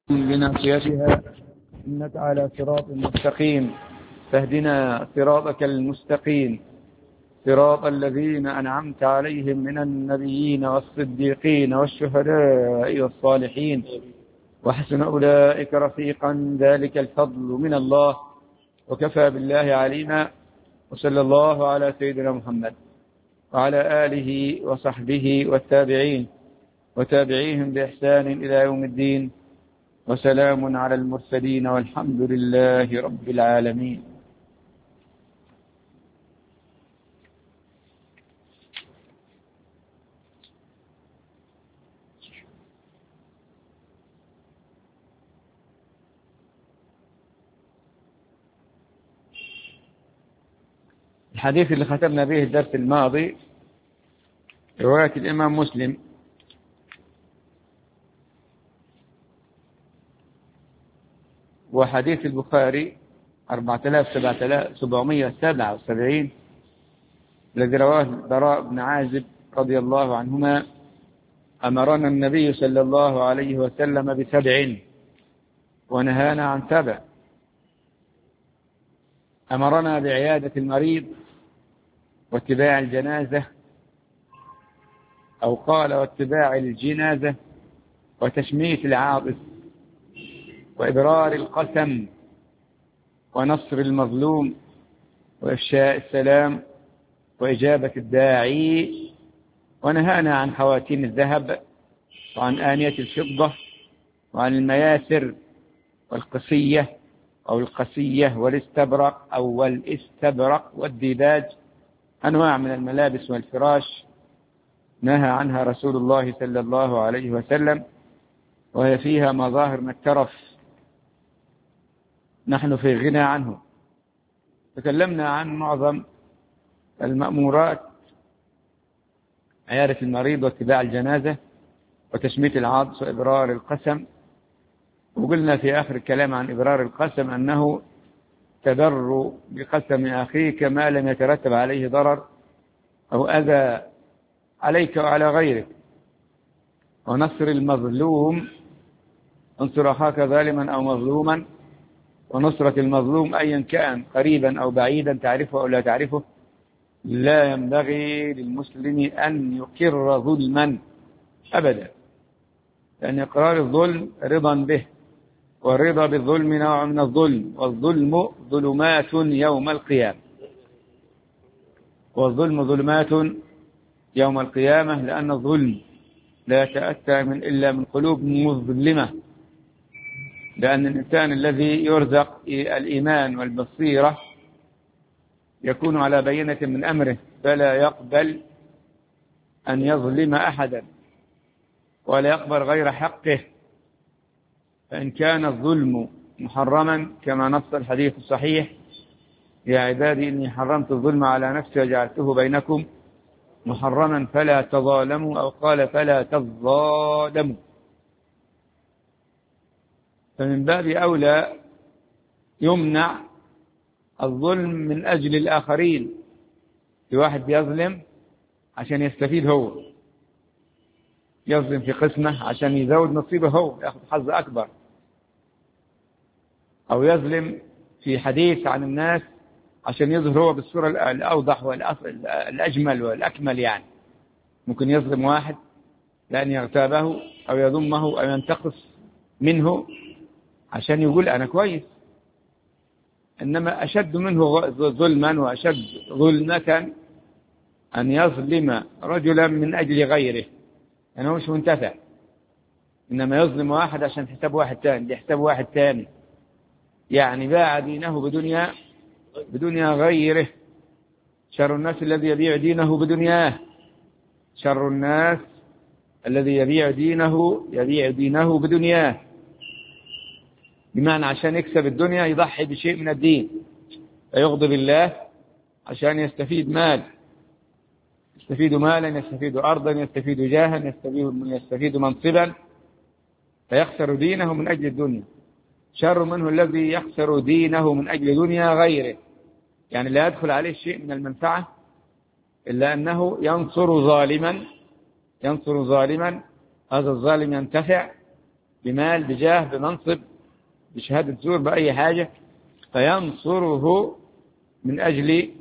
بناصيتها إنك على صراط مستقيم فاهدنا صراطك المستقيم صراط الذين أنعمت عليهم من النبيين والصديقين والشهداء والصالحين وحسن أولئك رفيقا ذلك الفضل من الله وكفى بالله عليما. وصلى الله على سيدنا محمد وعلى آله وصحبه والتابعين وتابعيهم بإحسان إلى يوم الدين وسلام على المرسلين والحمد لله رب العالمين. الحديث اللي ختمنا به الدرس الماضي رواية الإمام مسلم وحديث البخاري 4777 الذي رواه البراء بن عازب رضي الله عنهما: أمرنا النبي صلى الله عليه وسلم ب7 ونهانا عن 7. أمرنا بعيادة المريض واتباع الجنازة، أو قال واتباع الجنازة وتشميت العاطف وإبرار القسم ونصر المظلوم وإفشاء السلام وإجابة الداعي. ونهانا عن خواتيم الذهب وعن آنية الفضة وعن المياسر والقصية أو القسية والاستبرق والديباج، أنواع من الملابس والفراش نهى عنها رسول الله صلى الله عليه وسلم، وهي فيها مظاهر من الترف نحن في غنى عنه. تكلمنا عن معظم المأمورات: عيادة المريض واتباع الجنازة وتشميت العاطس وإبرار القسم. وقلنا في آخر الكلام عن إبرار القسم أنه تبر بقسم أخيك ما لم يترتب عليه ضرر أو أذى عليك وعلى غيرك. ونصر المظلوم: انصر أخاك ظالما أو مظلوما. ونصرة المظلوم أيا كان قريبا أو بعيدا، تعرفه أو لا تعرفه، لا ينبغي للمسلم أن يقر ظلما أبدا، لأن إقرار الظلم رضا به، والرضا بالظلم نوع من الظلم، والظلم ظلمات يوم القيامة. والظلم ظلمات يوم القيامة، لأن الظلم لا يتأتى إلا من قلوب مظلمة، لأن الإنسان الذي يرزق الإيمان والبصيرة يكون على بينة من أمره، فلا يقبل أن يظلم أحدا ولا يقبل غير حقه. فإن كان الظلم محرما كما نص الحديث الصحيح: يا عبادي إني حرمت الظلم على نفسي وجعلته بينكم محرما فلا تظالموا، أو قال فلا تظالموا. فمن باب أولى يمنع الظلم من أجل الآخرين. في واحد بيظلم عشان يستفيد هو، يظلم في قسمه عشان يزود نصيبه هو، يأخذ حظ أكبر، أو يظلم في حديث عن الناس عشان يظهر هو بالصورة الأوضح والأجمل والأكمل. يعني ممكن يظلم واحد لأن يغتابه أو يذمه أو ينتقص منه عشان يقول أنا كويس. إنما أشد منه ظلما وأشد ظلمة أن يظلم رجلا من أجل غيره، يعني هو مش منتفع، إنما يظلم واحد عشان حساب واحد تاني، بيحساب واحد تاني، يعني باع دينه بدنيا غيره. شر الناس الذي يبيع دينه بدنياه، شر الناس الذي يبيع دينه بدنياه، بمعنى عشان يكسب الدنيا يضحي بشيء من الدين، فيغضب الله عشان يستفيد مال، يستفيد مالا، يستفيد أرضا، يستفيد جاها، يستفيد منصبا، فيخسر دينه من أجل الدنيا. شر منه الذي يخسر دينه من أجل دنيا غيره، يعني لا يدخل عليه شيء من المنفعة إلا أنه ينصر ظالما، هذا الظالم ينتفع بمال، بجاه، بمنصب، بشهادة زور، بأي حاجة، فينصره من أجل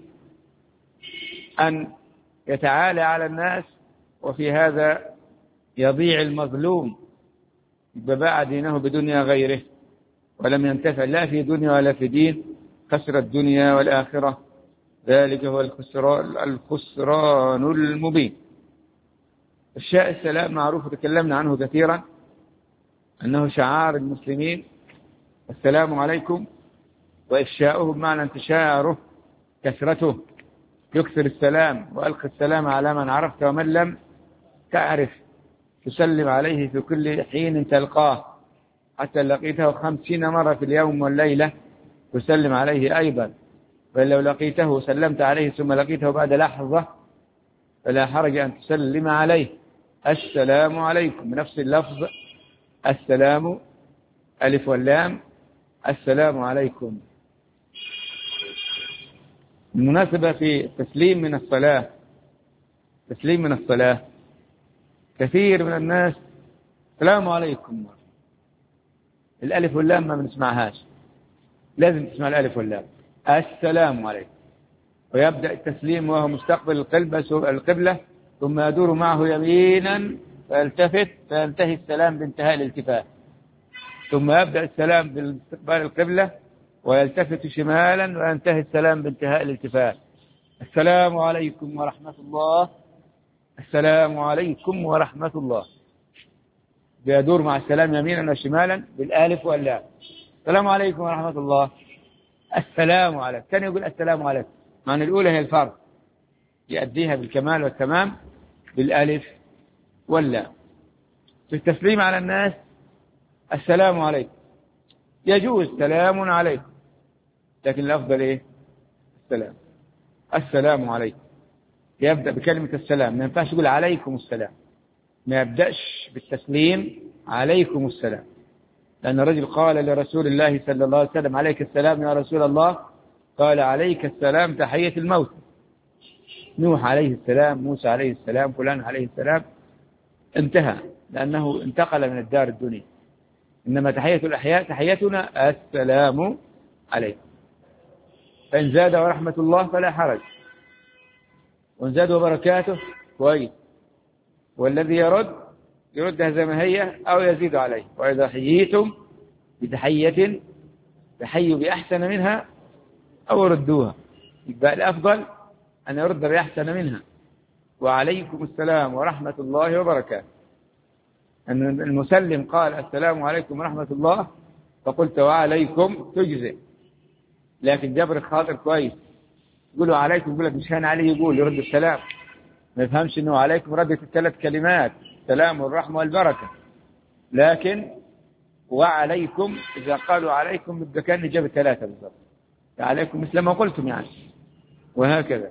أن يتعالى على الناس، وفي هذا يضيع المظلوم، باع دينه بدنيا غيره ولم ينتفع لا في دنيا ولا في دين، خسر الدنيا والآخرة، ذلك هو الخسران المبين. إفشاء السلام معروف، تكلمنا عنه كثيرا، أنه شعار المسلمين، السلام عليكم، وإفشاؤه بمعنى انتشاره، كثرته، يكثر السلام وألقي السلام على من عرفت ومن لم تعرف، تسلم عليه في كل حين تلقاه، حتى لقيته 50 مرة في اليوم والليلة تسلم عليه أيضا، بل لو لقيته سلمت عليه ثم لقيته بعد لحظة فلا حرج أن تسلم عليه، السلام عليكم، بنفس اللفظ، السلام ألف واللام، السلام عليكم. المناسبة في تسليم من الصلاة، تسليم من الصلاة، كثير من الناس السلام عليكم، الألف واللام ما بنسمعهاش، لازم تسمع الألف واللام، السلام عليكم، ويبدأ التسليم وهو مستقبل القبلة، ثم يدور معه يمينا فيلتفت فينتهي السلام بانتهاء الالتفات، ثم يبدأ السلام باستقبال القبلة ويلتفت شمالا وينتهي السلام بانتهاء الالتفات، السلام عليكم ورحمة الله، السلام عليكم ورحمة الله، بيدور مع السلام يمينا وشمالا بالالف واللام، السلام عليكم ورحمة الله، السلام عليكم، كان يقول السلام عليكم، معنى الأولى هي الفرض يؤديها بالكمال والتمام بالالف واللام. في التسليم على الناس السلام عليكم، يجوز سلام عليكم، لكن الأفضل إيه؟ السلام، السلام عليكم، يبدأ بكلمة السلام، ما ينفعش يقول عليكم السلام، ما يبدأش بالتسليم عليكم السلام، لأن الرجل قال لرسول الله صلى الله عليه وسلم عليك السلام يا رسول الله، قال عليك السلام تحية الموت، نوح عليه السلام، موسى عليه السلام، فلان عليه السلام، انتهى، لأنه انتقل من الدار الدنيا، إنما تحية الأحياء تحيتنا السلام عليكم، فإن زاد ورحمة الله فلا حرج، وإن زاد وبركاته كويس، والذي يردها زي ما هي أو يزيد عليه، وإذا حييتم بتحية تحيوا بأحسن منها أو ردوها، يبقى الأفضل أن يرد بأحسن منها، وعليكم السلام ورحمة الله وبركاته. أن المسلم قال السلام عليكم ورحمة الله فقلت وعليكم تجزئ، لكن جبر الخاطر كويس، يقولوا عليكم، يقول لك مش هان عليه، يقول يرد السلام، ما يفهمش انه عليكم ردت الثلاث كلمات، السلام والرحمة والبركة، لكن وعليكم إذا قالوا عليكم يبقى كان جاب الثلاثة بالضبط، عليكم مثل ما قلتم يعني، وهكذا.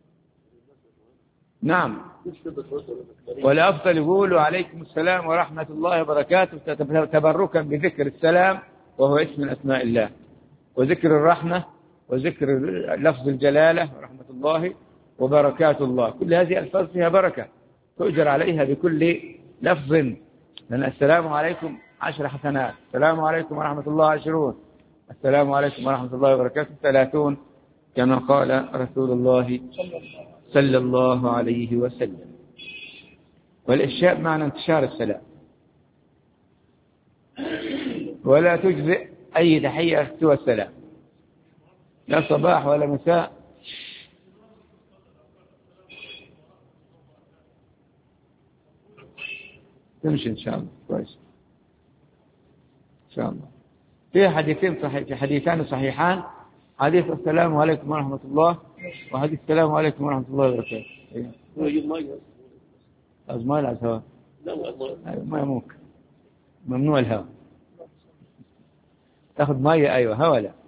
نعم، والأفضل يقولوا عليكم السلام ورحمة الله وبركاته تبركا بذكر السلام وهو اسم من أسماء الله، وذكر الرحمة، وذكر لفظ الجلالة ورحمة الله وبركات الله، كل هذه الفاظ فيها بركة تؤجر عليها بكل لفظ، لأن السلام عليكم 10 حسنات، السلام عليكم ورحمة الله 20، السلام عليكم ورحمة الله وبركاته 30، كما قال رسول الله صلى الله عليه وسلم. والإفشاء معنى انتشار السلام، ولا تجزئ أي تحية سوى السلام، لا صباح ولا مساء، تمشي إن شاء الله كويس إن شاء الله. في حديثين صحيح، في حديثان صحيحان، حديث السلام عليكم ورحمة الله، وحديث السلام عليكم ورحمة الله وبركاته. أزمال على الهواء، ما ممكن، ممنوع الهواء، تأخذ مية، أيوة هواء لا.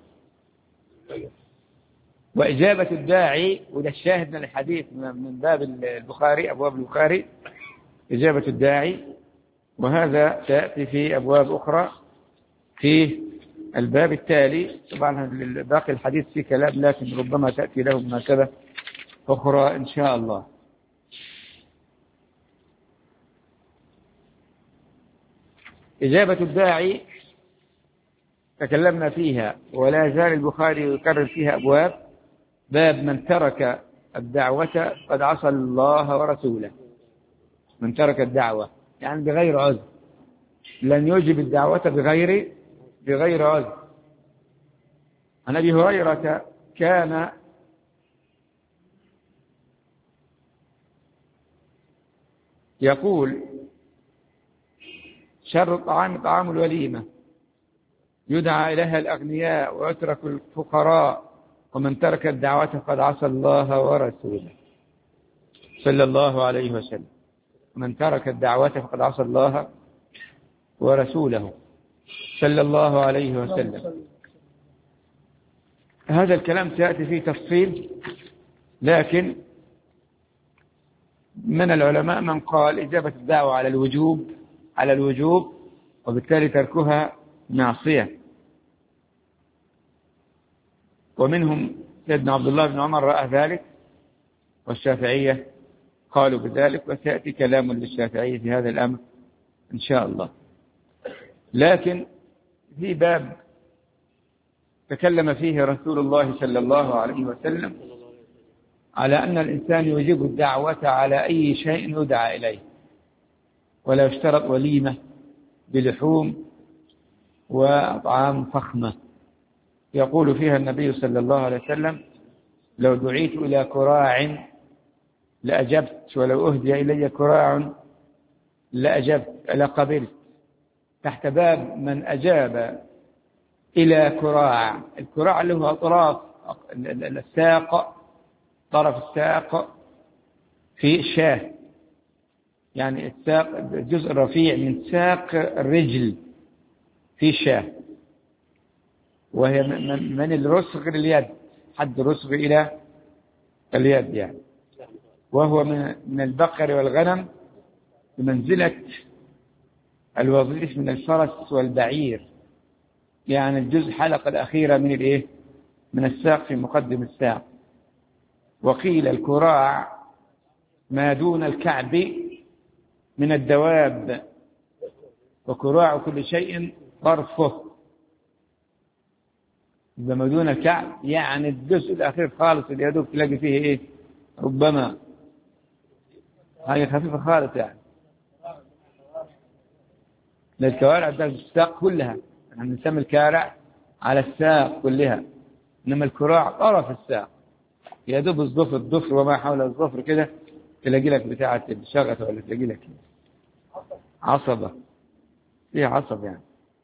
وإجابة الداعي، وده الشاهد من الحديث من باب البخاري، أبواب البخاري، إجابة الداعي، وهذا تأتي في أبواب أخرى في الباب التالي، طبعا باقي الحديث في كلام، لكن ربما تأتي له مناسبة أخرى إن شاء الله. إجابة الداعي تكلمنا فيها، ولا يزال البخاري يكرر فيها أبواب. باب من ترك الدعوة قد عصى الله ورسوله. من ترك الدعوة يعني بغير عذر، لن يجب الدعوة بغير عذر. عن أبي هريرة كان يقول: شر الطعام طعام الوليمة، يدعى إليها الأغنياء ويترك الفقراء، ومن ترك الدعوة قد عصى الله ورسوله صلى الله عليه وسلم. من ترك الدعوة فقد عصى الله ورسوله صلى الله عليه وسلم. هذا الكلام سيأتي فيه تفصيل، لكن من العلماء من قال إجابة الدعوة على الوجوب وبالتالي تركها معصية، ومنهم سيدنا عبد الله بن عمر رأى ذلك، والشافعية قالوا بذلك، وسيأتي كلام للشافعية في هذا الأمر إن شاء الله. لكن في باب تكلم فيه رسول الله صلى الله عليه وسلم على أن الإنسان يجيب الدعوة على أي شيء يدعى إليه، ولا يشترط وليمة بلحوم وأطعام فخمة. يقول فيها النبي صلى الله عليه وسلم: لو دعيت إلى كراع لأجبت، ولو أهدي إلي كراع لأجبت لقبلت. تحت باب من أجاب إلى كراع. الكراع له أطراف الساق، طرف الساق في الشاه، يعني الساق الجزء الرفيع من ساق الرجل في الشاه، وهي من الرسغ لليد، حد الرسغ إلى اليد يعني، وهو من البقر والغنم بمنزلة الوظيف من الفرس والبعير، يعني الجزء حلقة الأخيرة من الساق في مقدم الساق. وقيل الكراع ما دون الكعب من الدواب، وكراع كل شيء طرفه. ما دون الكعب يعني الجزء الأخير خالص اللي يدوب تلاقي فيه ربما هاي خفيفة خالص، يعني للكوارع ده الساق كلها، يعني نسمي الكارع على الساق كلها، إنما الكراع طرف الساق يدوب الضفر وما حول الضفر كده، تلاقي لك بتاعة الشغفة، ولا تلاقي لك عصبة فيه عصب يعني.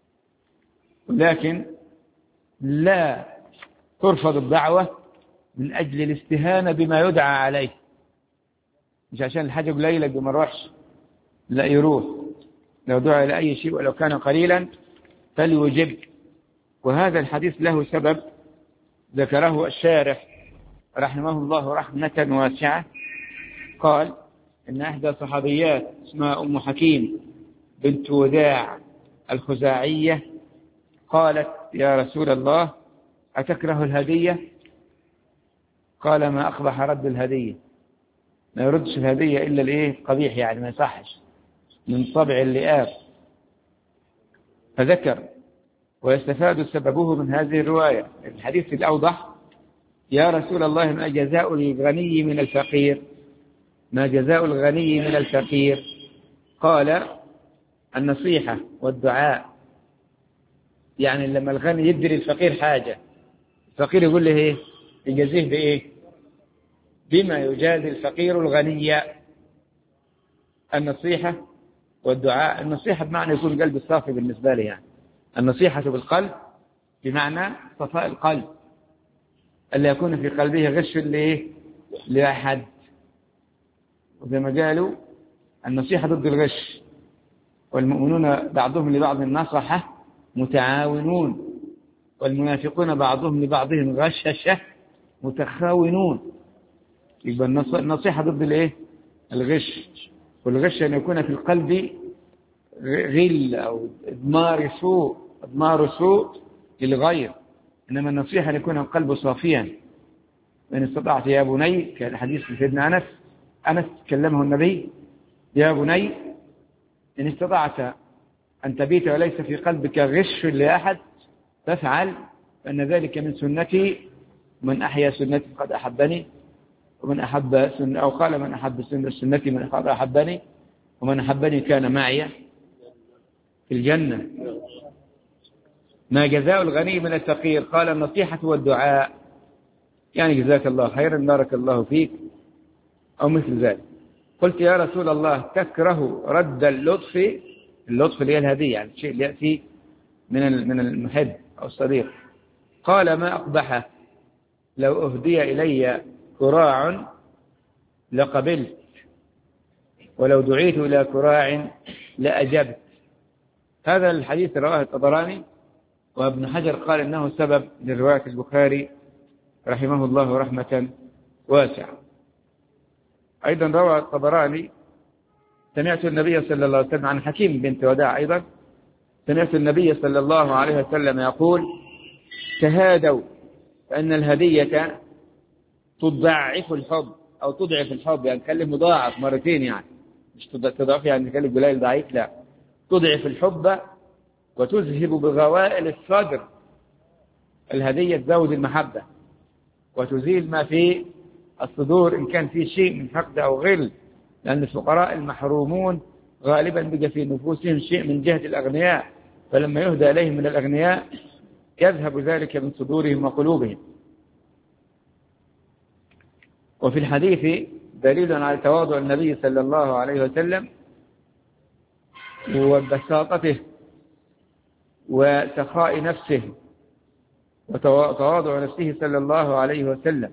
ولكن لا ترفض الدعوة من أجل الاستهانة بما يدعى عليه، مش عشان الحاجة قليلة بما نروحش، لا يروح. لو دعا إلى أي شيء ولو كان قليلا فليجب. وهذا الحديث له سبب ذكره الشارح رحمه الله رحمة واسعة. قال إن إحدى صحابيات اسمها أم حكيم بنت وداع الخزاعية قالت: يا رسول الله، أتكره الهدية؟ قال: ما أقبح رد الهدية. ما يردش الهدية إلا قبيح، يعني ما يصحش، من طبع اللئام. فذكر، ويستفاد سببه من هذه الرواية. الحديث الأوضح: يا رسول الله، ما جزاء الغني من الفقير؟ ما جزاء الغني من الفقير؟ قال: النصيحة والدعاء. يعني لما الغني يدي للفقير حاجة، الفقير يقول له يجازيه بإيه؟ بما يجازي الفقير الغني. النصيحة والدعاء. النصيحة بمعنى يكون القلب الصافي بالنسبة لي، يعني النصيحة بالقلب بمعنى صفاء القلب، ألا يكون في قلبه غش لأحد. وزي ما قالوا النصيحة ضد الغش، والمؤمنون بعضهم لبعض النصحة متعاونون، والمنافقون بعضهم لبعضهم غششة متخاونون. يبقى النصيحة ضد الغش. والغش أن يكون في القلب غل أو إضمار سوء للغير، إنما النصيحة أن يكون القلب صافيا. إن استطعت يا بني، كان حديث سيدنا أنس كلمه النبي: يا بني، إن استطعت أن تبيت وليس في قلبك غش لأحد فافعل، فإن ذلك من سنتي، من أحيا سنتي فقد أحبني، ومن أحب سنة، أو قال من أحب سنتي من فقد أحبني، ومن أحبني كان معي في الجنة. ما جزاء الغني من الفقير؟ قال النصيحة والدعاء، يعني جزاك الله خيرا، بارك الله فيك، أو مثل ذلك. قلت يا رسول الله تكره رد اللطف، اللطف اللي هي الهدية، يعني الشيء اللي يأتي من المحب أو الصديق. قال ما أقبحه، لو أهدي إلي كراع لقبلت، ولو دعيت إلى كراع لأجبت. هذا الحديث رواه الطبراني، وابن حجر قال إنه سبب لرواية البخاري رحمه الله رحمة واسعة. أيضا روى الطبراني سمعت النبي صلى الله عليه وسلم عن حكيم بنت وداع أيضا، سمعت النبي صلى الله عليه وسلم يقول تهادوا فإن الهدية تضعف الحب، أو تضعف الحب، يعني نتكلم مضاعف مرتين، يعني مش تضعف يعني نتكلم قليل ضعيف، لا، تضعف الحب وتذهب بغوائل الصدر. الهدية تزود المحبة وتزيل ما في الصدور إن كان في شيء من حقد أو غل، لأن الفقراء المحرومون غالبا بقى في نفوسهم شيء من جهة الأغنياء، فلما يهدى إليهم من الأغنياء يذهب ذلك من صدورهم وقلوبهم. وفي الحديث دليل على تواضع النبي صلى الله عليه وسلم وبساطته وسخاء نفسه وتواضع نفسه صلى الله عليه وسلم،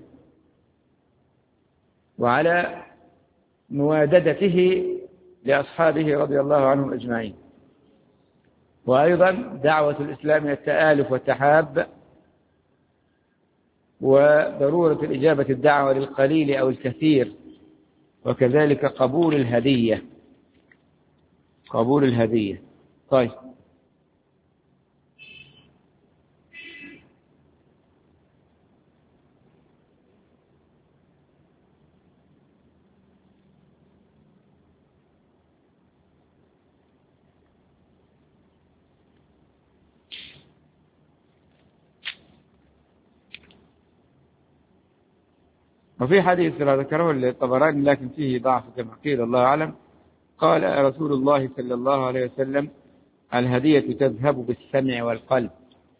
وعلى مواددته لأصحابه رضي الله عنهم أجمعين. وأيضا دعوة الإسلام إلى التآلف والتحاب، وضرورة الإجابة الدعوة للقليل أو الكثير، وكذلك قبول الهدية، قبول الهدية. طيب، وفي حديث ذكره الطبراني لكن فيه ضعف كما قيل الله أعلم، قال رسول الله صلى الله عليه وسلم الهدية تذهب بالسمع والقلب،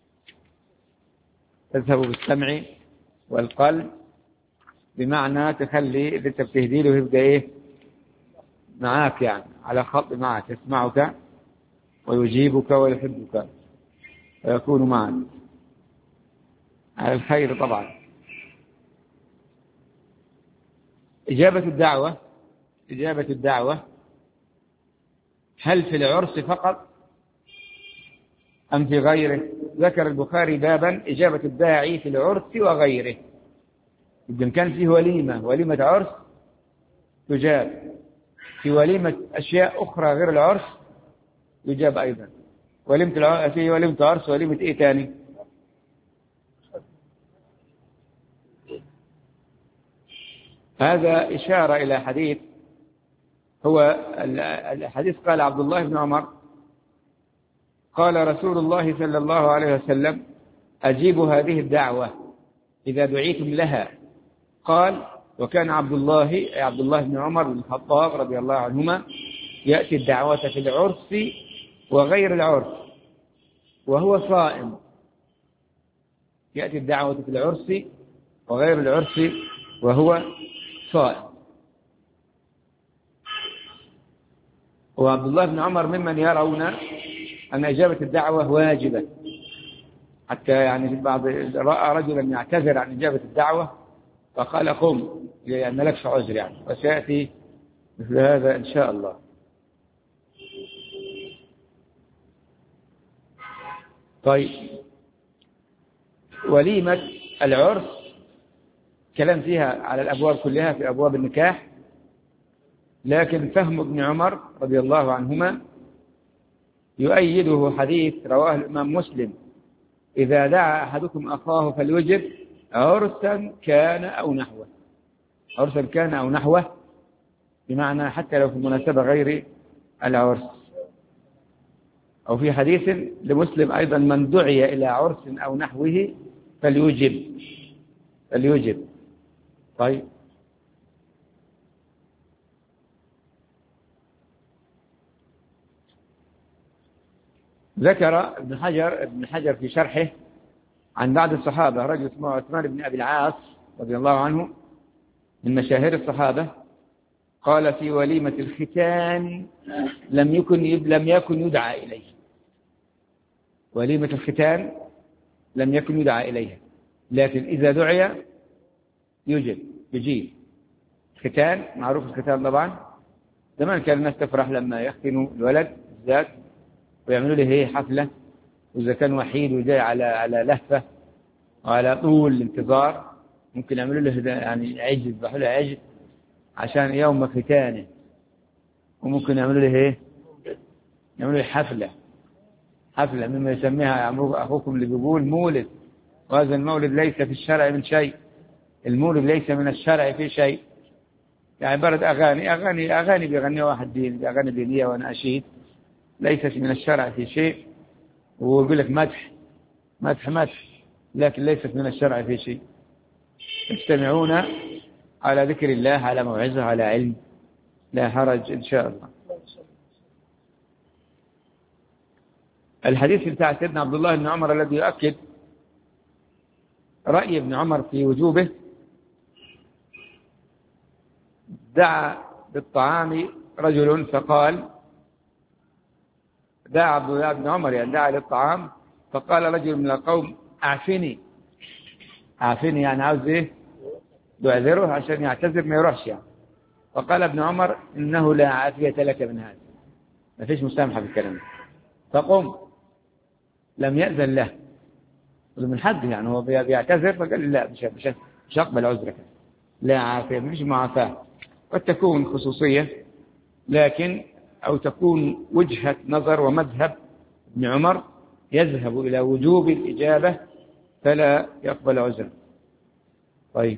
تذهب بالسمع والقلب، بمعنى تخلي اللي انت بتهدي له يبقى ايه معاك، يعني على خط معك، يسمعك ويجيبك ويحبك ويكون معك على الخير طبعا. إجابة الدعوة هل في العرس فقط أم في غيره؟ ذكر البخاري بابا إجابة الداعي في العرس وغيره. إذا كان فيه وليمة عرس تجاب، في وليمة أشياء أخرى غير العرس يجاب أيضا. في وليمة عرس وليمة إيه تاني؟ هذا إشارة إلى حديث، هو الحديث قال عبد الله بن عمر قال رسول الله صلى الله عليه وسلم أجيبوا هذه الدعوة إذا دعيتم لها. قال وكان عبد الله بن عمر بن الخطاب رضي الله عنهما يأتي الدعوة في العرس وغير العرس وهو صائم، يأتي الدعوة في العرس وغير العرس وهو صائم. وعبد الله بن عمر ممن يرون أن إجابة الدعوة واجبة، حتى يعني بعض رأى رجلا يعتذر عن إجابة الدعوة فقال قم لأن لك عذر، يعني وسيأتي مثل هذا إن شاء الله. طيب، وليمة العرس كلام فيها على الأبواب كلها في أبواب النكاح، لكن فهم ابن عمر رضي الله عنهما يؤيده حديث رواه الإمام مسلم إذا دعا أحدكم أخاه فليجب عرسا كان أو نحوه، عرسا كان أو نحوه بمعنى حتى لو في مناسبة غير العرس أو في حديث لمسلم أيضا: من دعي إلى عرس أو نحوه فليجب. طيب، ذكر ابن حجر في شرحه عن بعض الصحابة رجل اسمه عثمان بن أبي العاص رضي الله عنه من مشاهير الصحابة، قال: في وليمة الختان لم يكن يدعى إليه. وليمة الختان لم يكن يدعى إليها، لكن إذا دعي يجيب. الختان معروف، الختان طبعا زمان كان الناس تفرح لما يختنوا الولد بالذات ويعملوا له حفلة، وإذا كان وحيد وجاي على لهفة وعلى طول الانتظار ممكن يعملوا له يعني عجل، يذبحوا له عجل عشان يوم ختانه، وممكن يعملوا له يعملوا له حفلة مما يسميها أخوكم اللي بيقول مولد، وهذا المولد ليس في الشرع من شيء. المولد ليس من الشرع في شيء، يعني برد أغاني بيغنيها واحد دين، أغاني دينية وأناشيد، ليست من الشرع في شيء، ويقول لك مدح، لكن ليست من الشرع في شيء. يجتمعون على ذكر الله، على موعظة، على علم، لا حرج إن شاء الله. الحديث بتاع سيدنا عبد الله بن عمر الذي يؤكد رأي ابن عمر في وجوبه: دعا بالطعام رجل فقال، دعا عبد الله بن عمر يعني دعا للطعام، فقال رجل من القوم: أعفني يعني عاوز يعذره عشان يعتذر ما يروحش يعني. فقال ابن عمر: إنه لا عافية لك من هذا، ما فيش مسامحة في الكلام. فقم، لم يأذن له من حد، يعني هو بيعتذر، فقال: لا، مش أقبل عذرك، لا عافية، مش معافاة. قد تكون خصوصية، لكن أو تكون وجهة نظر ومذهب ابن عمر يذهب إلى وجوب الإجابة فلا يقبل عذرا. طيب،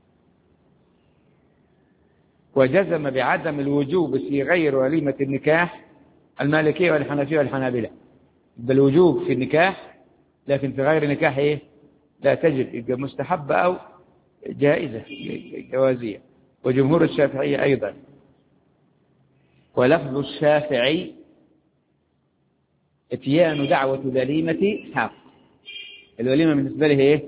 وجزم بعدم الوجوب في غير وليمة النكاح المالكية والحنفية والحنابلة. بالوجوب في النكاح، لكن في غير نكاح لا تجب، يبقى مستحبة أو جائزة جوازية. وجمهور الشافعية أيضا. ولفظ الشافعي: اتيان دعوة الوليمة حق. الوليمة بالنسبة له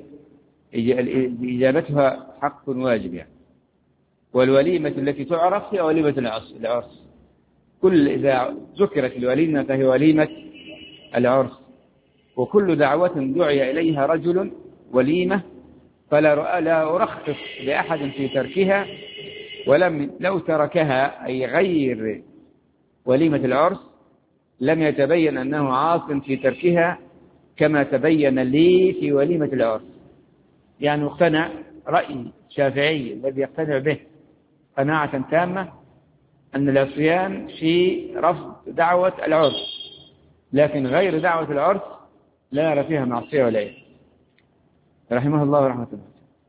إجابتها حق واجب يعني. والوليمة التي تعرف هي وليمة العرس. كل إذا ذكرت الوليمة فهي وليمة العرس. وكل دعوة دعي إليها رجل وليمة فلا أرخص لأحد في تركها، لو تركها أي غير وليمة العرس لم يتبين أنه عاص في تركها كما تبين لي في وليمة العرس. يعني اقتنع رأي الشافعي الذي يقتنع به قناعة تامة أن العصيان في رفض دعوة العرس، لكن غير دعوة العرس لا يرى فيها معصية ولا إيه. رحمه الله ورحمة الله.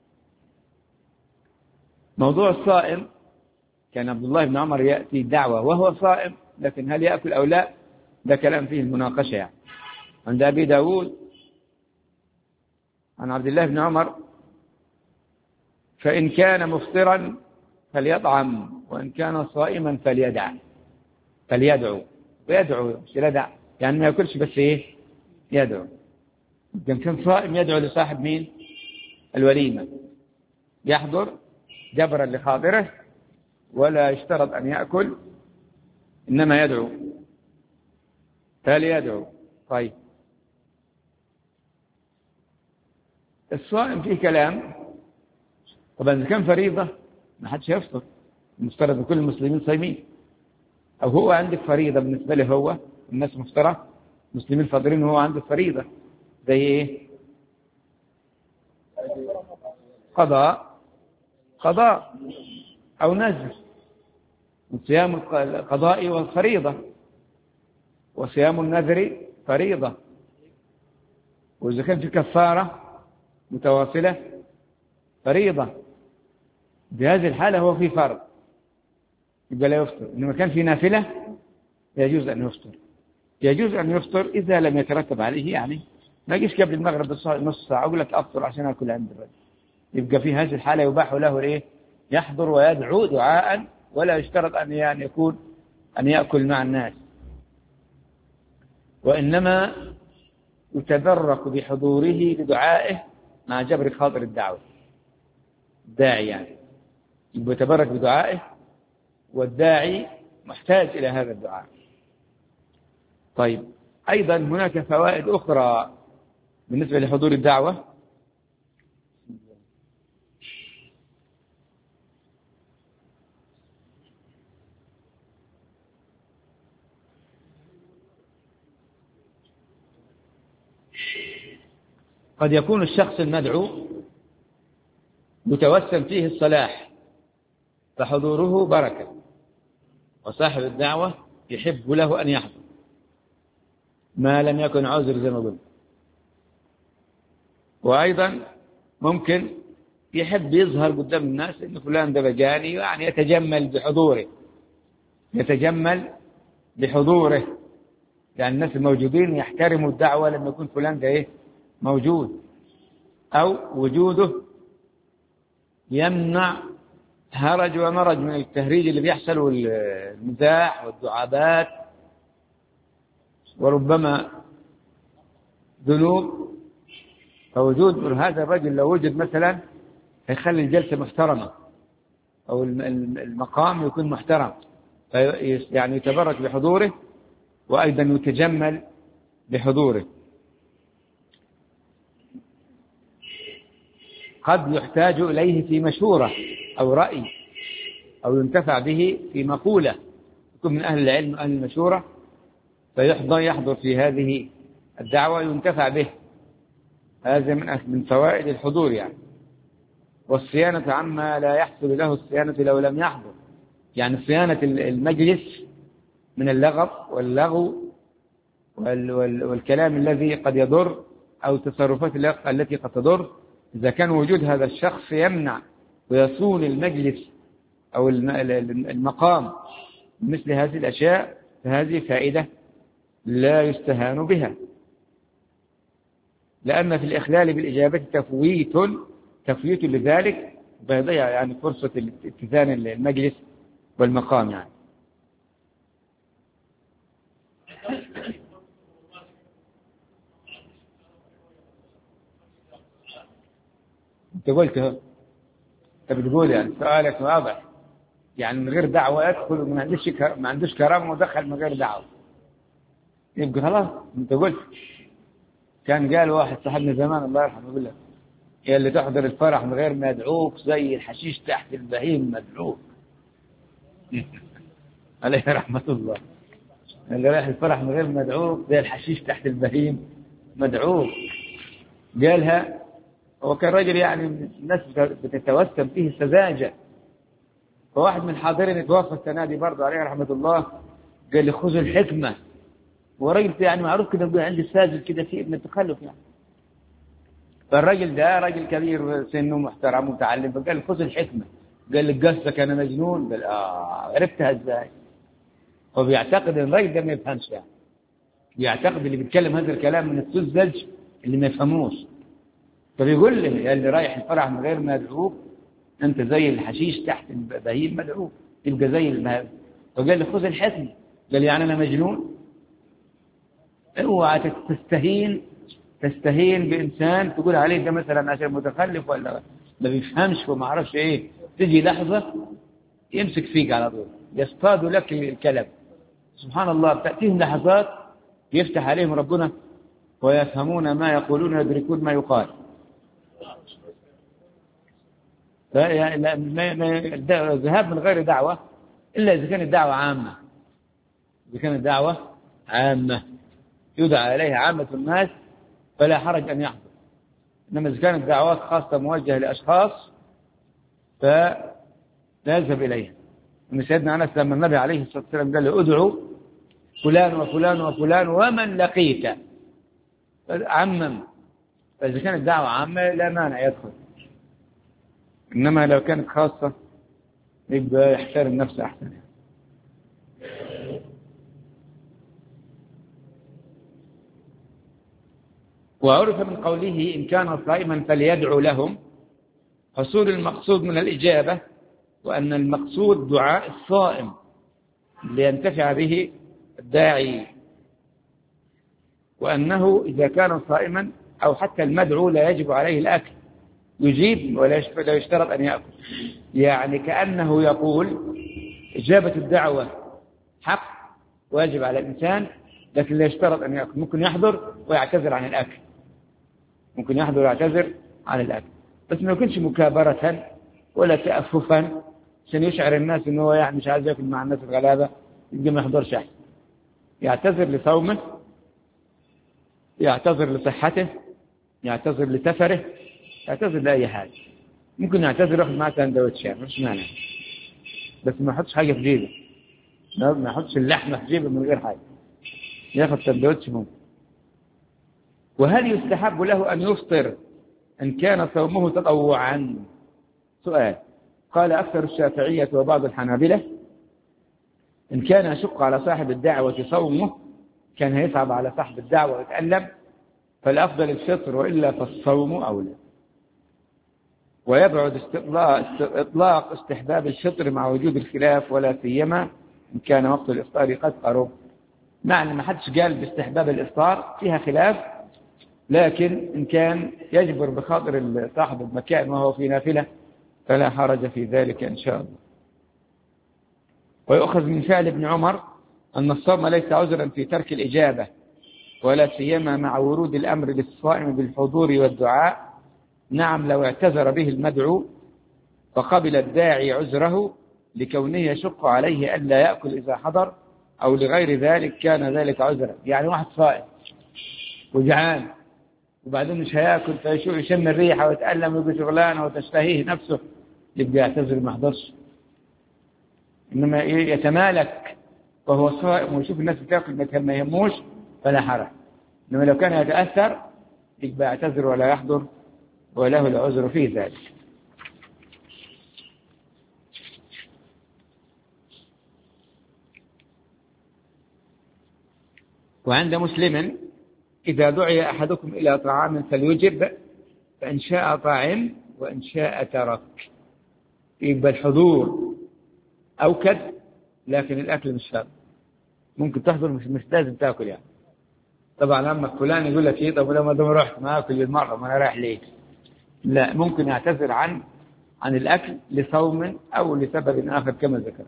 موضوع الصائم، كان عبد الله بن عمر يأتي دعوة وهو صائم، لكن هل يأكل أو لا ده كلام فيه المناقشة يعني. عند أبي داود عن عبد الله بن عمر: فإن كان مفطرا فليطعم، وإن كان صائما فليدعو. ويدعو مش يدع، يعني ما يأكلش بس يدعو. إذا كان صائم يدعو لصاحب مين؟ الوليمة، يحضر جبرا لخاطره ولا يشترط أن يأكل، إنما يدعو، فليدعو. طيب، الصائم فيه كلام. طبعا إذا كان فريضة ما حدش يفطر، المفترض ان كل المسلمين صايمين. أو هو عندك فريضة بالنسبة له، هو الناس مفطرة، مسلمين فاضرين وهو عنده فريضة، زي إيه؟ قضاء أو نذر. صيام القضاء والفريضة، وصيام النذر فريضة. وإذا كان في كفارة متواصلة فريضة، بهذه الحالة هو في فرض يبقى لا يفطر. إنما كان في نافلة يجوز أن يفطر. يجوز أن يفطر إذا لم يترتب عليه، يعني ما يجيش قبل المغرب نص ساعة أقول لك أفطر عشان أكل عند الرجل. يبقى في هذه الحالة يباح له إيه؟ يحضر ويدعو دعاء، ولا يشترط أن يعني يكون أن يأكل مع الناس، وإنما يتبرك بحضوره لدعائه مع جبر خاطر الدعوة. الداعي يعني يتبرك بدعائه، والداعي محتاج إلى هذا الدعاء. طيب، أيضا هناك فوائد أخرى بالنسبة لحضور الدعوة. قد يكون الشخص المدعو متوسم فيه الصلاح فحضوره بركة، وصاحب الدعوة يحب له أن يحضر ما لم يكن عذر زي ما قلت. وأيضا ممكن يحب يظهر قدام الناس إن فلان ده بجاني، يعني يتجمل بحضوره، يتجمل بحضوره، يعني الناس الموجودين يحترموا الدعوة لما يكون فلان ده إيه موجود، أو وجوده يمنع هرج ومرج من التهريج اللي بيحصل والمزاح والدعابات، وربما ذنوب. فوجود هذا الرجل لو وجد مثلا هيخلي الجلسة محترمة، أو المقام يكون محترم، يعني يتبرك بحضوره، وأيضا يتجمل بحضوره. قد يحتاج إليه في مشورة أو رأي، أو ينتفع به في مقولة، يكون من أهل العلم وأهل المشورة، فيحضر في هذه الدعوة ينتفع به. هذا من فوائد الحضور يعني. والصيانة عما لا يحصل له الصيانة لو لم يحضر، يعني صيانة المجلس من اللغط واللغو والكلام الذي قد يضر، أو التصرفات التي قد تضر. إذا كان وجود هذا الشخص يمنع ويصون المجلس أو المقام مثل هذه الأشياء، فهذه فائدة لا يستهان بها، لأن في الإخلال بالإجابة تفويت لذلك، بيضيع يعني فرصة اتزان المجلس والمقام يعني. أنت قلته، أنت بتقول يعني سؤالك واضح، يعني من غير دعوة يدخل وما عندوش كرامة ودخل من غير دعوة، يبقى خلاص. أنت قلت كان قال واحد صاحبنا زمان الله يرحمه يقول لك يا اللي تحضر الفرح من غير ما يدعوك زي الحشيش تحت البهيم مدعوك. عليه رحمة الله. اللي رايح الفرح من غير ما يدعوك زي الحشيش تحت البهيم مدعوك. قالها هو كان رجل يعني الناس بتتوسم فيه السذاجة. فواحد من الحاضرين اتوفى السنة دي برضه عليه رحمة الله، قال لي خذ الحكمة. ورجل يعني معروف كده بيقول عندي ساذج كده في ابن التخلف يعني. فالراجل ده راجل كبير سنه محترم ومتعلم، فقال لي خذ الحكمة. قال لي قصدك انا مجنون؟ قال عرفتها ازاي؟ هو بيعتقد ان الراجل ده ما يفهمش، يعني بيعتقد اللي بيتكلم هذا الكلام من السذج اللي ما يفهموش. فبيقول لي يا اللي رايح الفرح من غير ما يدعوك انت زي الحشيش تحت البهيم مدعوك، تبقى زي المهاب. فقال لي خذ الحكمة. قال لي يعني انا مجنون؟ اوعى تستهين بإنسان تقول عليه ده مثلا عشان متخلف ولا ما بيفهمش وما عرفش ايه، تجي لحظة يمسك فيك على طول، يصطاد لك الكلام. سبحان الله، بتأتيهم لحظات يفتح عليهم ربنا ويفهمون ما يقولون ويدركون ما يقال. الذهاب من غير دعوة إلا إذا كانت دعوة عامة، إذا كانت دعوة عامة يدعى عليها عامة الناس فلا حرج أن يحضر. إنما إذا كانت دعوات خاصة موجهة لأشخاص فلا يذهب إليها. من سيدنا أنس لما النبي عليه الصلاة والسلام قال له ادعو فلان وفلان وفلان ومن لقيت، عمم. فإذا كانت دعوة عامة لا مانع يدخل، إنما لو كانت خاصة يبقى يحترم نفسه أحسن. وعرف من قوله إن كان صائما فليدعو لهم حصول المقصود من الإجابة، وأن المقصود دعاء الصائم لينتفع به الداعي، وأنه إذا كان صائما أو حتى المدعو لا يجب عليه الأكل، يجيب ولا يشترط أن يأكل. يعني كأنه يقول إجابة الدعوة حق واجب على الإنسان، لكن لا يشترط أن يأكل. ممكن يحضر ويعتذر عن الأكل، ممكن يحضر ويعتذر عن الأكل، بس ما يكونش مكابرة ولا تأففا عشان يشعر الناس إنه هو يعني مش عايز يأكل مع الناس الغلابة، يجي ما يحضرش أحسن. يعتذر لصومه، يعتذر لصحته، يعتذر لسفره، يعتذر لأي حاجة. ممكن يعتذر ياخذ معه سندوتشات مش مانع، بس ما يحطش حاجة في جيبه، ما يحطش اللحمة في جيبه من غير حاجة، ياخذ سندوتش ممكن. وهل يستحب له أن يفطر إن كان صومه تطوعا؟ سؤال. قال أكثر الشافعية وبعض الحنابلة إن كان يشق على صاحب الدعوة صومه، كان يصعب على صاحب الدعوة ويتألم، فالأفضل الفطر، وإلا فالصوم أولى. ويبعد إطلاق استحباب الفطر مع وجود الخلاف، ولا سيما إن كان وقت الإفطار قد قرب. معنى ما حدش قال باستحباب الإفطار، فيها خلاف، لكن إن كان يجبر بخاطر صاحب المكان وهو في نافلة فلا حرج في ذلك إن شاء الله. ويؤخذ من فعل ابن عمر أن الصوم ليس عذرا في ترك الإجابة، ولا سيما مع ورود الأمر للصائم بالحضور والدعاء. نعم، لو اعتذر به المدعو فقبل الداعي عذره لكونه يشق عليه ألا يأكل إذا حضر، أو لغير ذلك كان ذلك عذرا. يعني واحد صائم وجعان وبعدين مش هياكل، فيشم الريحة ويتألم ويبقى شغلانه وتشتهيه نفسه، يبقى يعتذر ما حضرش. إنما يتمالك وهو صائم ويشوف الناس بتاكل ما يهموش فلا حرج. إنما لو كان يتأثر يبقى يعتذر ولا يحضر، وله العذر في ذلك. وعند مسلم إذا دعي أحدكم إلى طعام فليجب، فإن شاء طعم وإن شاء ترك. يبقى الحضور أوكد، لكن الأكل مش شرط. ممكن تحضر مش لازم تأكل يعني. طبعا لما فلان يقول لك إيه، طب لما دام رحت ما أكل بالمرة، ما أنا رايح ليه؟ لا، ممكن يعتذر عن الأكل لصوم أو لسبب آخر كما ذكر.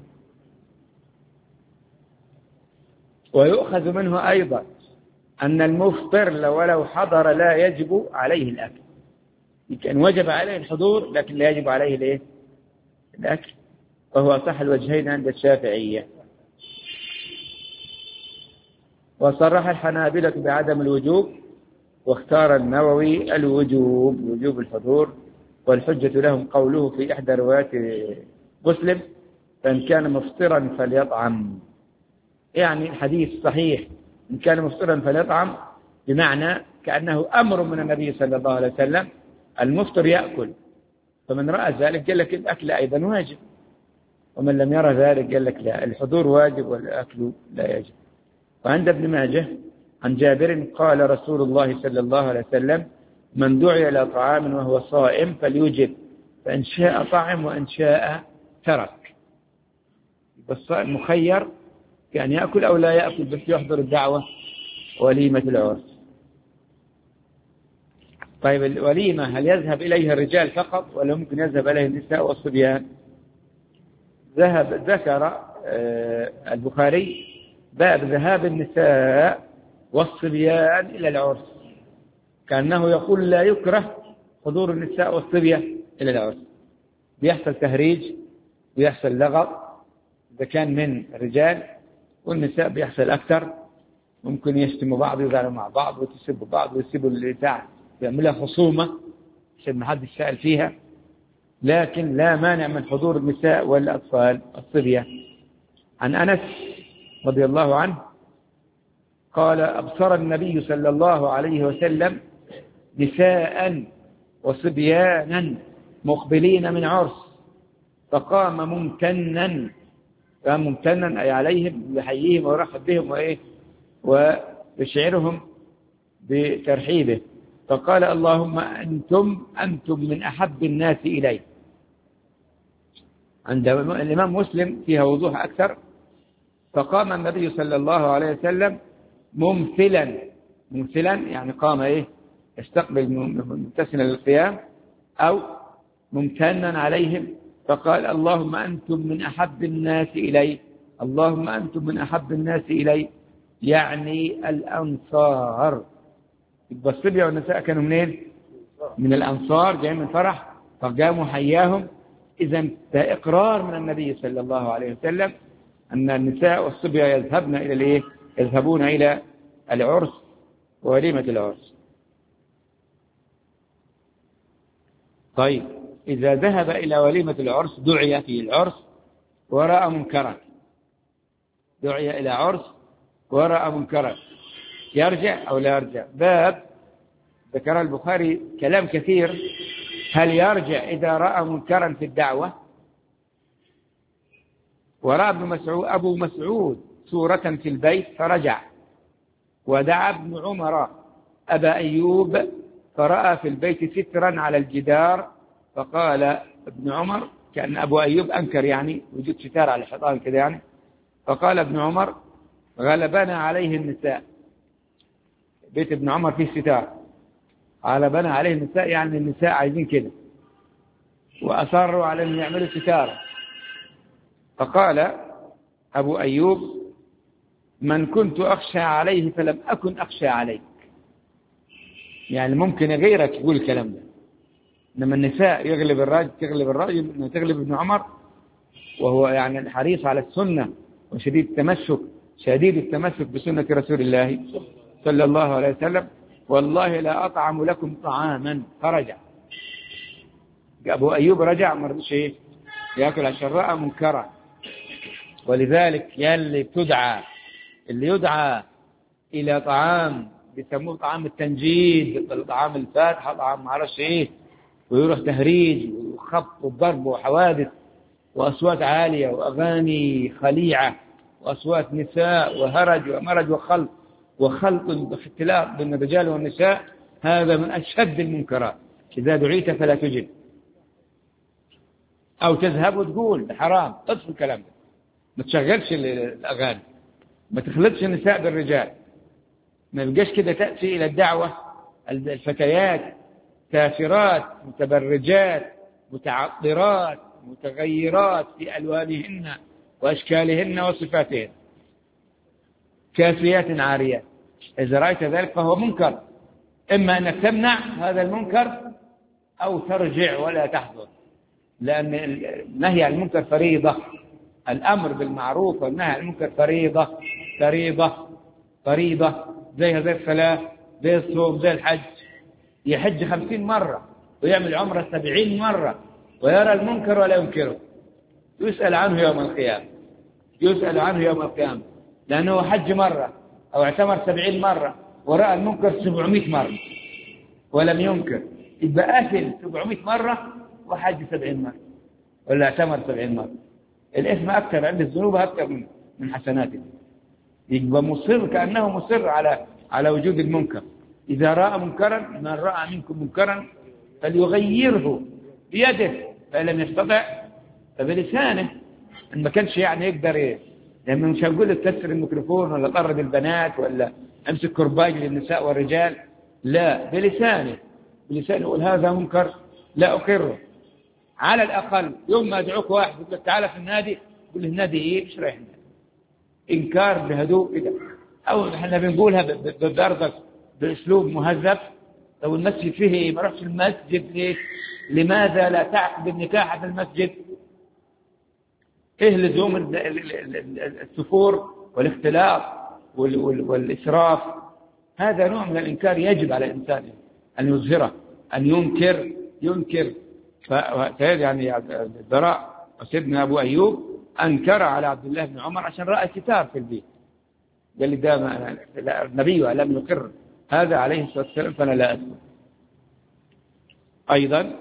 ويؤخذ منه أيضا أن المفطر ولو حضر لا يجب عليه الأكل. كان وجب عليه الحضور لكن لا يجب عليه الايه؟ الأكل، وهو أصح الوجهين عند الشافعية. وصرح الحنابلة بعدم الوجوب، واختار النووي الوجوب، وجوب الحضور. والحجة لهم قوله في إحدى روايات مسلم فإن كان مفطرا فليطعم. يعني الحديث صحيح، إن كان مفطرا فليطعم، بمعنى كأنه أمر من النبي صلى الله عليه وسلم، المفطر يأكل، فمن رأى ذلك قال لك الأكل أيضا واجب، ومن لم يرى ذلك قال لك لا، الحضور واجب والأكل لا يجب. وعند ابن ماجه عن جابر قال رسول الله صلى الله عليه وسلم من دعي إلى طعام وهو صائم فليجب، فإن شاء طعم وإن شاء ترك. الصائم مخير كأن يأكل أو لا يأكل، بس يحضر الدعوة وليمة العرس. طيب الوليمة هل يذهب إليها الرجال فقط ولا ممكن يذهب إليها النساء والصبيان؟ ذكر البخاري باب ذهاب النساء والصبيان إلى العرس، كأنه يقول لا يكره حضور النساء والصبيان إلى العرس. بيحصل تهريج ويحصل لغط إذا كان من الرجال، والنساء بيحصل أكثر، ممكن يشتموا بعض ويزعلوا مع بعض ويسبوا بعض ويسيبوا البتاع، يعملها خصومة عشان ما حدش سأل فيها. لكن لا مانع من حضور النساء والأطفال الصبية. عن أنس رضي الله عنه قال أبصر النبي صلى الله عليه وسلم نساء وصبيانا مقبلين من عرس، فقام ممتنا، قام ممتنا أي عليهم يحييهم ويرحب بهم ويشعرهم بترحيبه، فقال اللهم أنتم من أحب الناس إلي. عند الإمام مسلم فيها وضوح أكثر. فقام النبي صلى الله عليه وسلم ممثلا يعني قام يستقبل ممتثلا للقيام أو ممتنا عليهم، فقال اللهم أنتم من أحب الناس إلي، اللهم أنتم من أحب الناس إلي، يعني الأنصار. يبقى الصبية والنساء كانوا منين؟ من الأنصار، جايين من فرح فقاموا حياهم. إذا إقرار من النبي صلى الله عليه وسلم أن النساء والصبية يذهبون إلى العرس ووليمة العرس. طيب، إذا ذهب إلى وليمة العرس دعي في العرس ورأى منكرا، دعي إلى عرس ورأى منكرا، يرجع أو لا يرجع؟ باب ذكر البخاري كلام كثير. هل يرجع إذا رأى منكرا في الدعوة؟ ورأى أبو مسعود سورة في البيت فرجع، ودعا ابن عمر أبا أيوب فرأى في البيت سترا على الجدار، فقال ابن عمر، كأن أبو أيوب أنكر يعني وجود ستار على الحيطان كذا يعني، فقال ابن عمر غلبنا عليه النساء. بيت ابن عمر فيه ستار، غلبنا عليه النساء يعني النساء عايزين كده وأصروا على أن يعملوا ستارة. فقال أبو أيوب من كنت أخشى عليه فلم أكن أخشى عليك. يعني ممكن غيرك يقول الكلام ده، إنما النساء يغلب الراجل، تغلب ابن عمر، وهو يعني حريص على السنة وشديد التمسك بسنة رسول الله صلى الله عليه وسلم. والله لا أطعم لكم طعاما، فرجع. أبو أيوب رجع، ما رضيش يأكل عشان رأى منكرا. ولذلك اللي يدعى إلى طعام بيسموه طعام التنجيد، طعام الفاتحة، طعام معرفش ويروح تهريج وخبط وضرب وحوادث وأصوات عالية وأغاني خليعة وأصوات نساء وهرج ومرج وخلط واختلاط بين الرجال والنساء، هذا من أشد المنكرات. إذا دعيت فلا تجب، أو تذهب وتقول حرام، اطفي الكلام ده، ما تشغلش الأغاني، ما تخلطش النساء بالرجال، ما يبقاش كده تأتي إلى الدعوة الفتيات كافرات متبرجات متعطرات متغيرات في ألوانهن وأشكالهن وصفاتهن، كاسيات عاريات. إذا رأيت ذلك فهو منكر، إما أنك تمنع هذا المنكر أو ترجع ولا تحضر، لأن النهي عن المنكر فريضة، الأمر بالمعروف والنهي عن المنكر فريضة، زي الصلاة، زي الصوم، زي الحج. يحج 50 مرة ويعمل عمرة 70 مرة ويرى المنكر ولا ينكره، يسأل عنه يوم القيامة، لأنه حج مرة أو اعتمر 70 مرة ورأى المنكر 700 مرة ولم ينكر، يبقى آثم 700 مرة وحج 70 مرة ولا اعتمر 70 مرة. الإثم أكثر عند الذنوب أكثر من حسناته، يبقى مصر كأنه مصر على وجود المنكر. إذا رأى منكرا، من رأى منكم منكرا فليغيره بيده، فإن لم يستطع فبلسانه. إن ما كانش يعني يقدر لأنه مش هنقول لك كسر الميكروفون ولا طرد البنات ولا أمسك كرباج للنساء والرجال، لا، بلسانه يقول هذا منكر لا أقره. على الأقل يوم ما أدعوك واحد يقول لك تعال في النادي، يقول له النادي مش رايح النادي، إنكار بهدوء كده، أو احنا بنقولها ببرضك بأسلوب مهذب. لو المسجد فيه ما رحش المسجد ليه؟ لماذا لا تعقد النكاح في المسجد؟ إيه لزوم السفور والاختلاط والإسراف؟ هذا نوع من الإنكار يجب على الإنسان أن يظهره، أن ينكر. يعني البراء سيدنا أبو أيوب أنكر على عبد الله بن عمر عشان رأى ستار في البيت، قال لي ده النبي لم يقر هذا عليه الصلاة والسلام فأنا لا أسمع. أيضا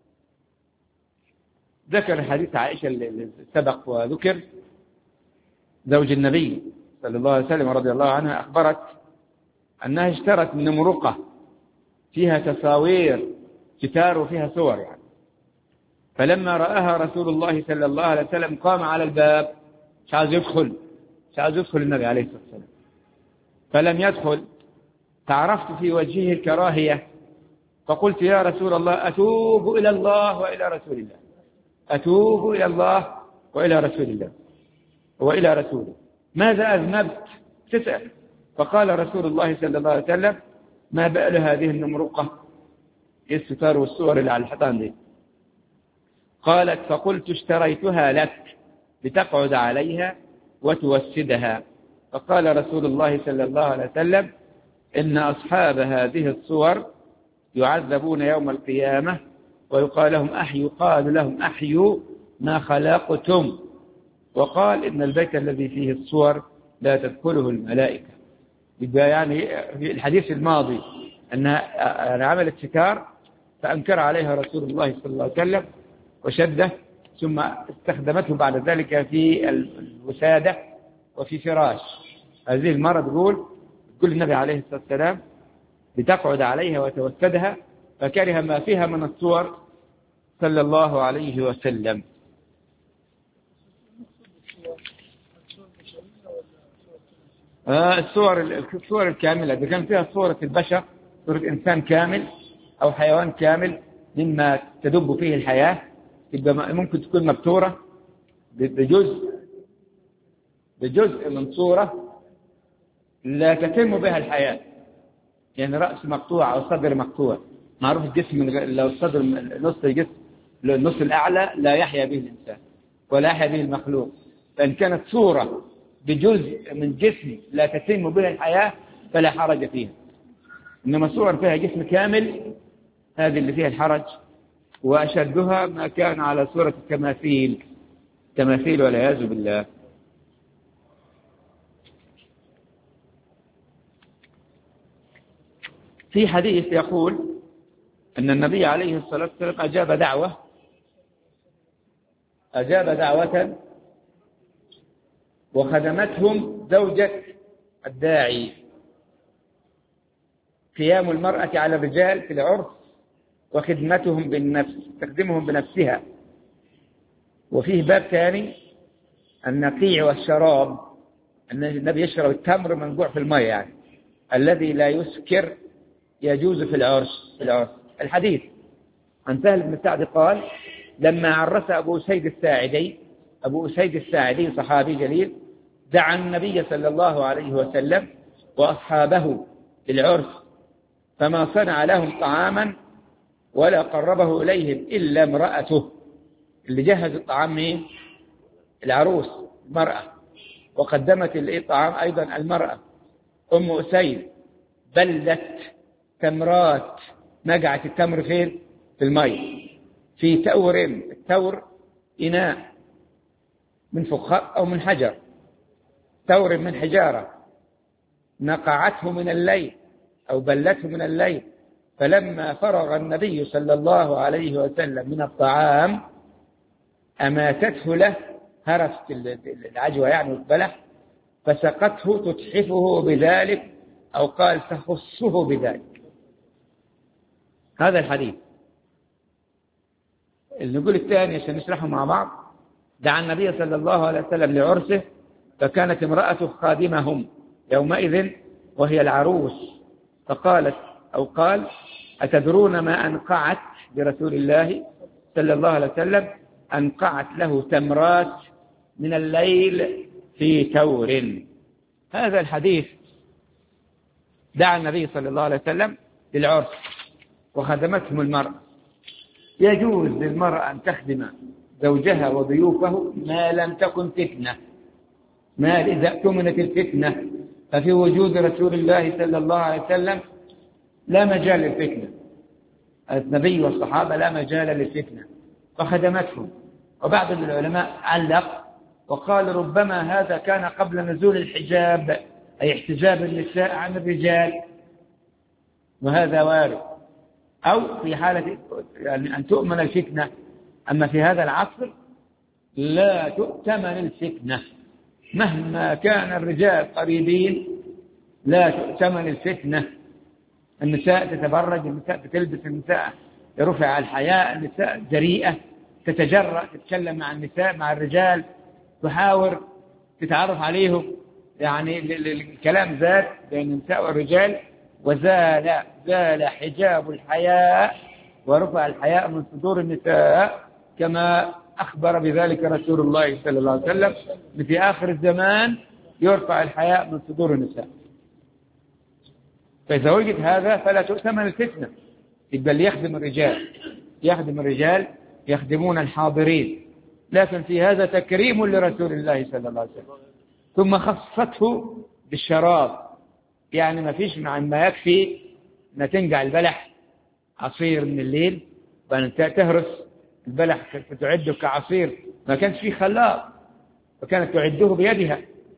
ذكر حديث عائشة اللي سبق وذكر، زوج النبي صلى الله عليه وسلم رضي الله عنها، أخبرت أنها اشترت من امرقة فيها تصاوير ستار وفيها صور يعني. فلما رآها رسول الله صلى الله عليه وسلم قام على الباب، مش عايز يدخل النبي عليه الصلاة والسلام، فلم يدخل. تعرفت في وجهه الكراهية، فقلت يا رسول الله أتوب إلى الله وإلى رسول الله، أتوب إلى الله وإلى رسول الله وإلى رسوله، ماذا أذنبت؟ تسأل. فقال رسول الله صلى الله عليه وسلم ما بال هذه النمرقة، الستار والصور اللي على الحيطان دي؟ قالت فقلت اشتريتها لك لتقعد عليها وتوسدها. فقال رسول الله صلى الله عليه وسلم إن أصحاب هذه الصور يعذبون يوم القيامة ويقال لهم أحيوا، قال لهم أحيوا ما خلقتم. وقال إن البيت الذي فيه الصور لا تدخله الملائكة. يبقى يعني في الحديث الماضي أنها عملت ستار فأنكر عليها رسول الله صلى الله عليه وسلم وشده، ثم استخدمته بعد ذلك في الوسادة وفي فراش. هذه المرة تقول النبي عليه الصلاة والسلام لتقعد عليها وتوسدها، فكره ما فيها من الصور صلى الله عليه وسلم. الصور الكاملة، إذا كان فيها صورة البشر، صورة إنسان كامل أو حيوان كامل مما تدب فيه الحياة، ممكن تكون مبتورة بجزء من صورة لا تتم بها الحياة، يعني رأس مقطوع أو صدر مقطوع. معروف الجسم لو الصدر نص الجسم، النص الأعلى لا يحيا به الإنسان ولا يحيا به المخلوق. فإن كانت صورة بجزء من جسم لا تتم بها الحياة فلا حرج فيها، إنما صور فيها جسم كامل هذه اللي فيها الحرج. وأشدها ما كان على صورة التماثيل والعياذ بالله. في حديث يقول أن النبي عليه الصلاة والسلام أجاب دعوة وخدمتهم زوجة الداعي. قيام المرأة على الرجال في العرس وخدمتهم بالنفس، تخدمهم بنفسها. وفيه باب ثاني النقيع والشراب، أن النبي يشرب التمر منقوع في الماء يعني الذي لا يسكر يجوز في العرس. الحديث عن سهل بن سعد قال لما عرس أبو أسيد الساعدي صحابي جليل دعا النبي صلى الله عليه وسلم وأصحابه للعرس، فما صنع لهم طعاما ولا قربه إليهم إلا امرأته. اللي جهز الطعام مين؟ العروس، المرأة. وقدمت الطعام أيضا المرأة. أم أسيد بلت تمرات، نقعت التمر فين؟ في الماء، في تور. التور إناء من فخار أو من حجر، تور من حجارة، نقعته من الليل أو بلته من الليل. فلما فرغ النبي صلى الله عليه وسلم من الطعام أماتته له، هرست العجوة يعني والبلح، فسقته تتحفه بذلك أو قال تخصه بذلك. هذا الحديث. نقول الثاني عشان نشرحه مع بعض. دعا النبي صلى الله عليه وسلم لعرسه، فكانت امرأته خادمهم يومئذ وهي العروس، فقالت أو قال أتدرون ما أنقعت برسول الله صلى الله عليه وسلم؟ أنقعت له تمرات من الليل في تور. هذا الحديث دعا النبي صلى الله عليه وسلم للعرس وخدمتهم المرأة. يجوز للمرأة أن تخدم زوجها وضيوفه ما لم تكن فتنة، ما إذا اؤتمنت الفتنة، ففي وجود رسول الله صلى الله عليه وسلم لا مجال للفتنة، النبي والصحابة لا مجال للفتنة فخدمتهم. وبعض العلماء علق وقال ربما هذا كان قبل نزول الحجاب، أي احتجاب النساء عن الرجال، وهذا وارد، أو في حالة يعني أن تؤمن الفتنة. أما في هذا العصر لا تؤتمن الفتنة، مهما كان الرجال قريبين لا تؤتمن الفتنة. النساء تتبرج، النساء تلبس، النساء رفع الحياء، النساء جريئة تتجرأ تتكلم مع النساء مع الرجال، تحاور تتعرف عليهم، يعني الكلام زاد بين النساء والرجال، زال حجاب الحياء ورفع الحياء من صدور النساء كما أخبر بذلك رسول الله صلى الله عليه وسلم. في آخر الزمان يرفع الحياء من صدور النساء. فإذا وجد هذا فلا تؤتمن الفتنة، يبقى اللي يخدم الرجال يخدمون الحاضرين، لكن في هذا تكريم لرسول الله صلى الله عليه وسلم. ثم خصته بالشراب، يعني ما فيش ما يكفي ما تنقع البلح عصير من الليل وأن تهرس البلح فتعده كعصير، ما كانش فيه خلاط وكانت تعده بيدها،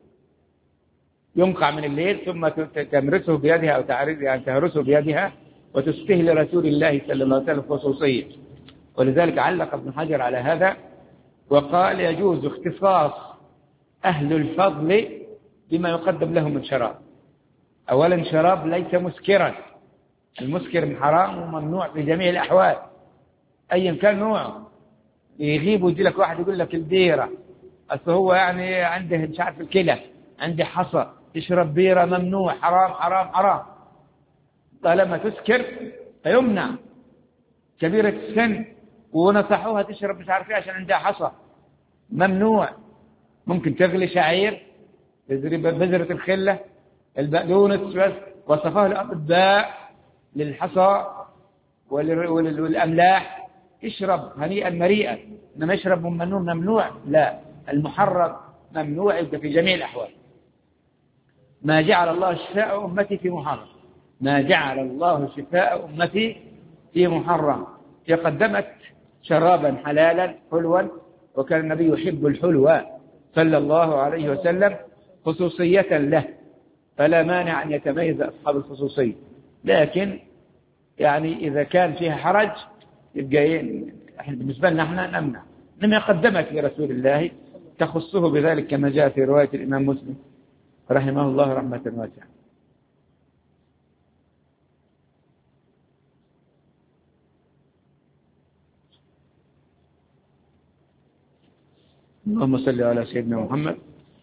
ينقع من الليل ثم تمرسه بيدها أو يعني تهرسه بيدها وتسقيه لرسول الله صلى الله عليه وسلم خصوصية. ولذلك علق ابن حجر على هذا وقال يجوز اختصاص أهل الفضل بما يقدم لهم من شراب. أولا شراب ليس مسكرا، المسكر حرام وممنوع في جميع الأحوال أيا كان نوعه. يغيب ويجي لك واحد يقول لك البيرة، أصل هو يعني عنده مش عارف الكلى، عنده حصى، يشرب بيرة ممنوع، حرام حرام حرام. طالما تسكر فيمنع، كبيرة السن ونصحوها تشرب مش عارف ايه عشان عندها حصى، ممنوع. ممكن تغلي شعير، بذرة الخلة، البقدونس، بس وصفاه الأطباء للحصى والأملاح، اشرب هنيئا مريئا. إنما يشرب ممنوع، لا، المحرم ممنوع في جميع الأحوال. ما جعل الله شفاء أمتي في محرم، ما جعل الله شفاء أمتي في محرم. قدمت شرابا حلالا حلوا، وكان النبي يحب الحلوى صلى الله عليه وسلم خصوصية له، فلا مانع أن يتميز أصحاب الخصوصية. لكن يعني إذا كان فيها حرج يبقى بالنسبة لنا احنا نمنع. إنما قدمت لرسول الله تخصه بذلك كما جاء في رواية الإمام مسلم رحمه الله رحمة واسعة. اللهم صل على سيدنا محمد.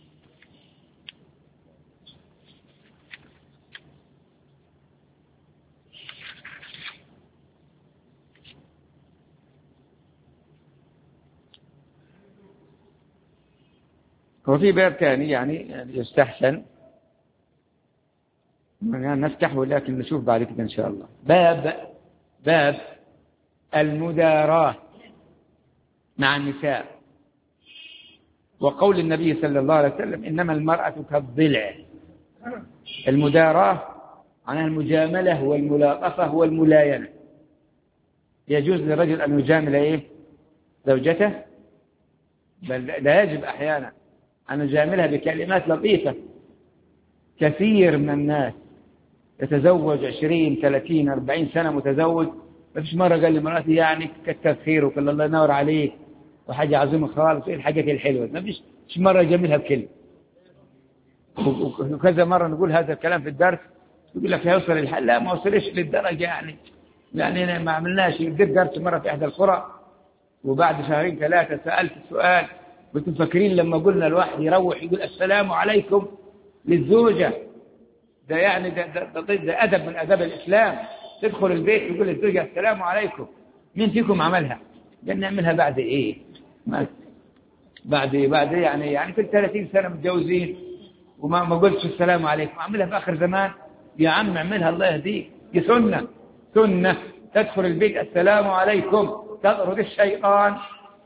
وفي باب ثاني يعني يستحسن نفتح، ولكن نشوف بعد كده إن شاء الله. باب المداراة مع النساء، وقول النبي صلى الله عليه وسلم إنما المرأة كالضلع. المداراة عنها المجاملة والملاطفة والملاينة. يجوز للرجل أن يجامل زوجته، بل لا يجب أحيانا أن يجاملها بكلمات لطيفة. كثير من الناس يتزوج 20 30 40 سنة متزوج، ما فيش مرة قال لمرأتي يعني كتر خيرك الله ينور عليك وحاجة عظيمة خالص، ايه الحاجات الحلوة، ما فيش مرة يجاملها بكلمة. وكذا مرة نقول هذا الكلام في الدرس، يقول لك هيوصل الحل، لا ما وصلش للدرجة يعني ما عملناش. يدير درس مرة في إحدى القرى، وبعد 2 3 سألت السؤال، قلت فاكرين لما قلنا الواحد يروح يقول السلام عليكم للزوجة، ده يعني ده أدب من أدب الإسلام. تدخل البيت يقول للزوجة السلام عليكم. مين فيكم عملها؟ قال نعملها بعد إيه؟ بعد يعني كل 30 سنة متجوزين وما قلتش السلام عليكم، أعملها في آخر زمان. يا عم اعملها الله يهديك، دي سنة. تدخل البيت السلام عليكم، تطرد الشيطان.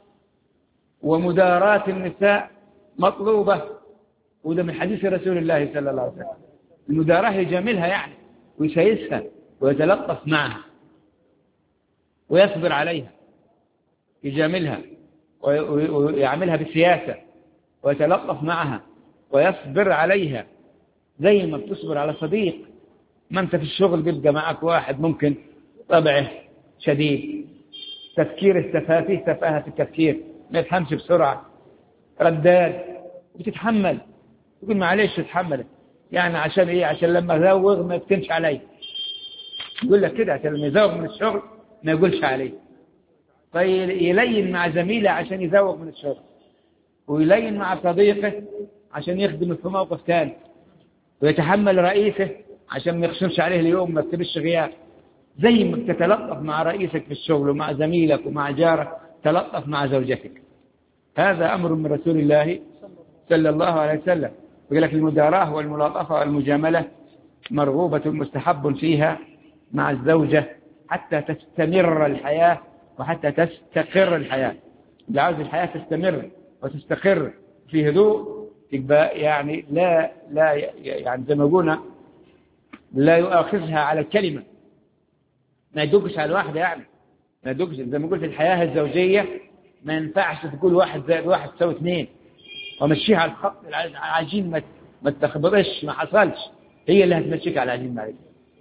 ومداراة النساء مطلوبة، وده من حديث رسول الله صلى الله عليه وسلم. المداراة يجاملها يعني ويسيسها ويتلطف معها ويصبر عليها، يجاملها ويعملها بسياسة ويتلطف معها ويصبر عليها زي ما بتصبر على صديق. ما انت في الشغل بيبقى معك واحد ممكن طبعه شديد، تفكير السفافي سفاهة في التفكير، ما يفهمش بسرعة، رداد، وبتتحمل تقول معلش تتحمل يعني عشان ايه؟ عشان لما ذوغ ما يفتنش علي. يقول لك كده عشان لما يزوغ من الشغل ما يقولش عليه. فيلين مع زميله عشان يزوغ من الشغل، ويلين مع صديقه عشان يخدمه في موقف ثاني، ويتحمل رئيسه عشان ما يخسرش عليه اليوم، ما يكتبش غياب. زي ما بتتلطف مع رئيسك في الشغل ومع زميلك ومع جارك، تلطف مع زوجتك. هذا أمر من رسول الله صلى الله عليه وسلم. يقول لك المداراة والملاطفة والمجاملة مرغوبة مستحب فيها مع الزوجة حتى تستمر الحياة وحتى تستقر الحياة. اللي عاوز الحياة تستمر وتستقر في هدوء يبقى يعني لا يعني زي ما قلنا لا يؤاخذها على الكلمة، ما يدقش على الواحدة، يعني ما يدقش. زي ما قلت الحياة الزوجية ما ينفعش تقول 1 زائد 1 يساوي 2 ومشيها على الخط العجين، ما تخبطش، ما حصلش. هي اللي هتمشيك على العجين معلش.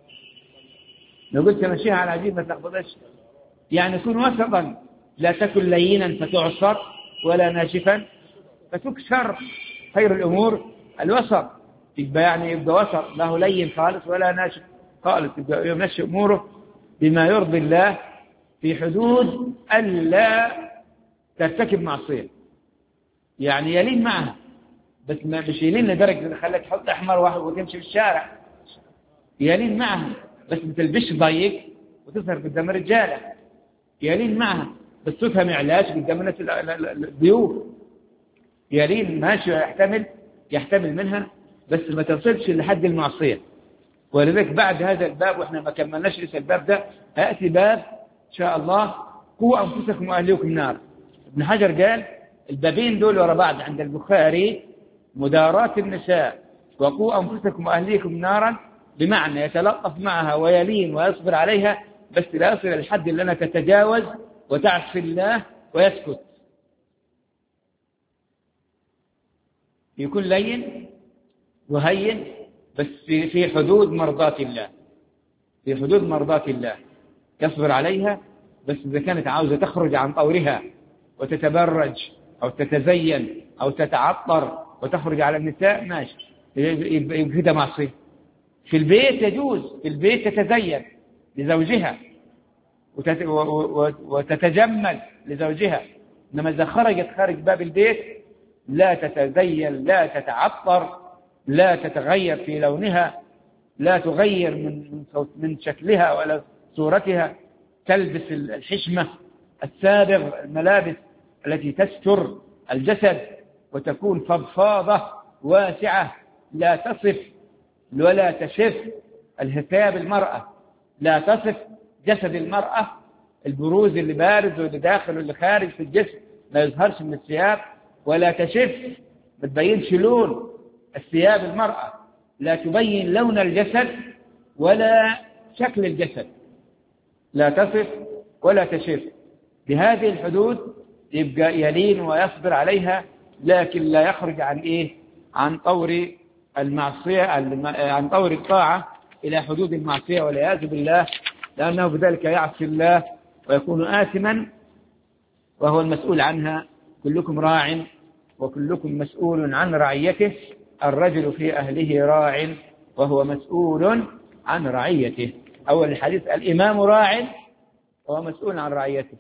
لو قلت مشيها على العجين ما تخبطش، يعني كن وسطا، لا تكن لينا فتعصر ولا ناشفا فتكسر. خير الأمور الوسط. يبقى وسط، له لين خالص ولا ناشف خالص. يبقى يمشي أموره بما يرضي الله في حدود ألا ترتكب معصية. يعني يلين معها، بس مش يلين لدرجة خلك تحط أحمر واحد وتمشي في الشارع. يلين معها بس ما تلبسش ضيق وتظهر قدام الرجالة. يلين معها بس صوتها ما يعلاش قدام الضيوف. يلين ماشي يحتمل منها، بس ما تصلش لحد المعصية. ولذلك بعد هذا الباب، واحنا ما كملناش لسه الباب ده، هيأتي باب إن شاء الله قوا أنفسكم وأهليكم نار. ابن حجر قال البابين دول ورا بعض عند البخاري مداراة النساء وقوا أنفسكم وأهليكم نارا، بمعنى يتلطف معها ويلين ويصبر عليها، بس لا يصل الحد اللي أنا تتجاوز وتعصي الله ويسكت. يكون لين وهين بس في حدود مرضاة الله، في حدود مرضاة الله يصبر عليها. بس إذا كانت عاوزة تخرج عن طورها وتتبرج أو تتزين أو تتعطر وتخرج على النساء ماشي، يبقى كده معصية. في البيت يجوز، في البيت تتزين لزوجها وتتجمل لزوجها، إنما إذا خرجت خارج باب البيت لا تتزين، لا تتعطر، لا تتغير في لونها، لا تغير من شكلها ولا صورتها، تلبس الحشمة السابغ، الملابس التي تستر الجسد وتكون فضفاضة واسعة، لا تصف ولا تشف الهتاب المرأة، لا تصف جسد المرأة، البروز اللي بارز واللي داخل واللي خارج في الجسم ما يظهرش من الثياب، ولا تشف، ما تبينش لون الثياب المرأة، لا تبين لون الجسد ولا شكل الجسد، لا تصف ولا تشف. بهذه الحدود يبقى يلين ويصبر عليها، لكن لا يخرج عن طور المعصية، عن طور الطاعة إلى حدود المعصية والعياذ بالله، لأنه بذلك يعصي الله ويكون آثما وهو المسؤول عنها. كلكم راع وكلكم مسؤول عن رعيته، الرجل في أهله راع وهو مسؤول عن رعيته. أول الحديث الإمام راع وهو مسؤول عن رعيته،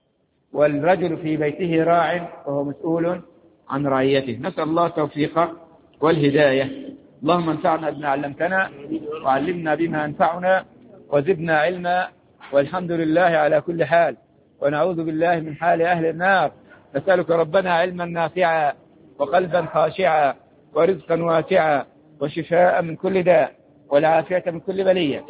والرجل في بيته راع وهو مسؤول عن رعيته. نسأل الله التوفيق والهداية. اللهم انفعنا بما علمتنا وعلمنا بما ينفعنا وزدنا علما، والحمد لله على كل حال، ونعوذ بالله من حال أهل النار. نسألك ربنا علما نافعا وقلبا خاشعا ورزقا واسعا وشفاء من كل داء والعافية من كل بلية.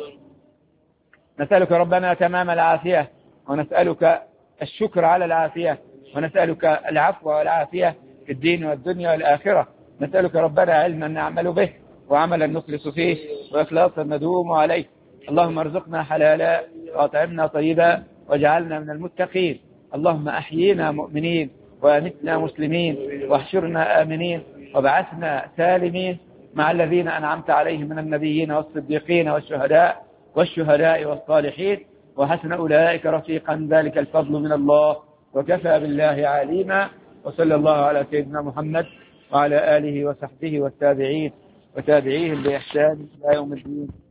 نسألك ربنا تمام العافية، ونسألك الشكر على العافية، ونسألك العفو والعافية في الدين والدنيا والآخرة. نسألك ربنا علما نعمل به وعملا نخلص فيه وإخلاصا ندوم عليه. اللهم ارزقنا حلالا وأطعمنا طيبا واجعلنا من المتقين. اللهم أحيينا مؤمنين وأمتنا مسلمين واحشرنا آمنين وابعثنا سالمين مع الذين أنعمت عليهم من النبيين والصديقين والشهداء والصالحين، وحسن أولئك رفيقا، ذلك الفضل من الله وكفى بالله عليما. وصلى الله على سيدنا محمد وعلى آله وصحبه والتابعين وتابعيهم بإحسان إلى يوم الدين.